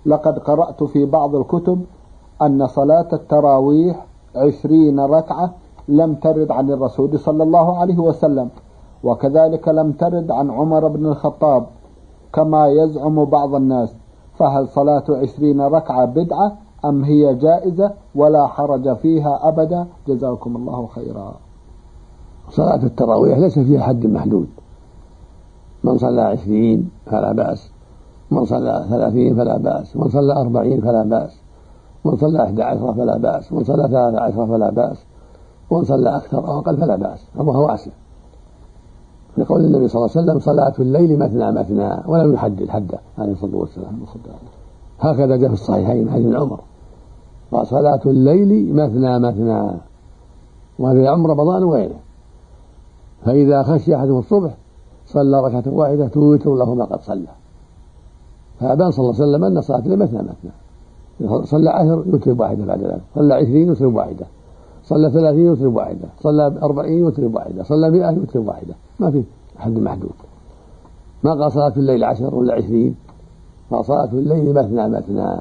لقد قرأت في بعض الكتب أن صلاة التراويح 20 ركعة لم ترد عن الرسول صلى الله عليه وسلم، وكذلك لم ترد عن عمر بن الخطاب كما يزعم بعض الناس، فهل صلاة 20 ركعة بدعة أم هي جائزة ولا حرج فيها أبدا؟ جزاكم الله خيرا. صلاة التراويح ليس فيها حد محدود، من صلى 20 فلا بأس، من صلى 30 فلا بأس، من صلى 40 فلا بأس، من صلى 11 فلا بأس، من صلى 13 فلا بأس، ومن صلى أكثر أو أقل فلا بأس، الله واسع. لقول النبي صلى الله عليه وسلم: صلاة الليل مثنى مثنى، ولم يحدد حده عليه الصلاة والسلام. هكذا جاء في الصحيحين حديث ابن عمر: وصلاة الليل مثنى مثنى، وهذا يعم رمضان وغيره. فإذا خشي أحدهم الصبح صلى ركعة واحدة توتر له ما قد صلى. فأبان صلى الله عليه وسلم أن صلاة الليل مثنى مثنى، صلى 10 يوتر واحدة، بعد ذلك صلى 20 يوتر واحدة، صلى 30 يوتر واحدة، صلى 40 يوتر واحدة، صلى 100 يوتر واحدة، ما في حد محدود. ما قال صلاة الليل 10 ولا 20، فصلاة الليل مثنى مثنى.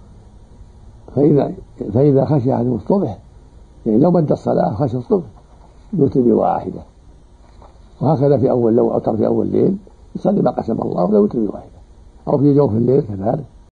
فإذا خشي أحدهم الصبح، يعني لو بد الصلاة خشي الصبح يوتر بواحدة، وهكذا في أول، لو أوتر في أول الليل يصلي ما قسم الله ولو يوتر بواحدة، أو في جوف الليل كذلك.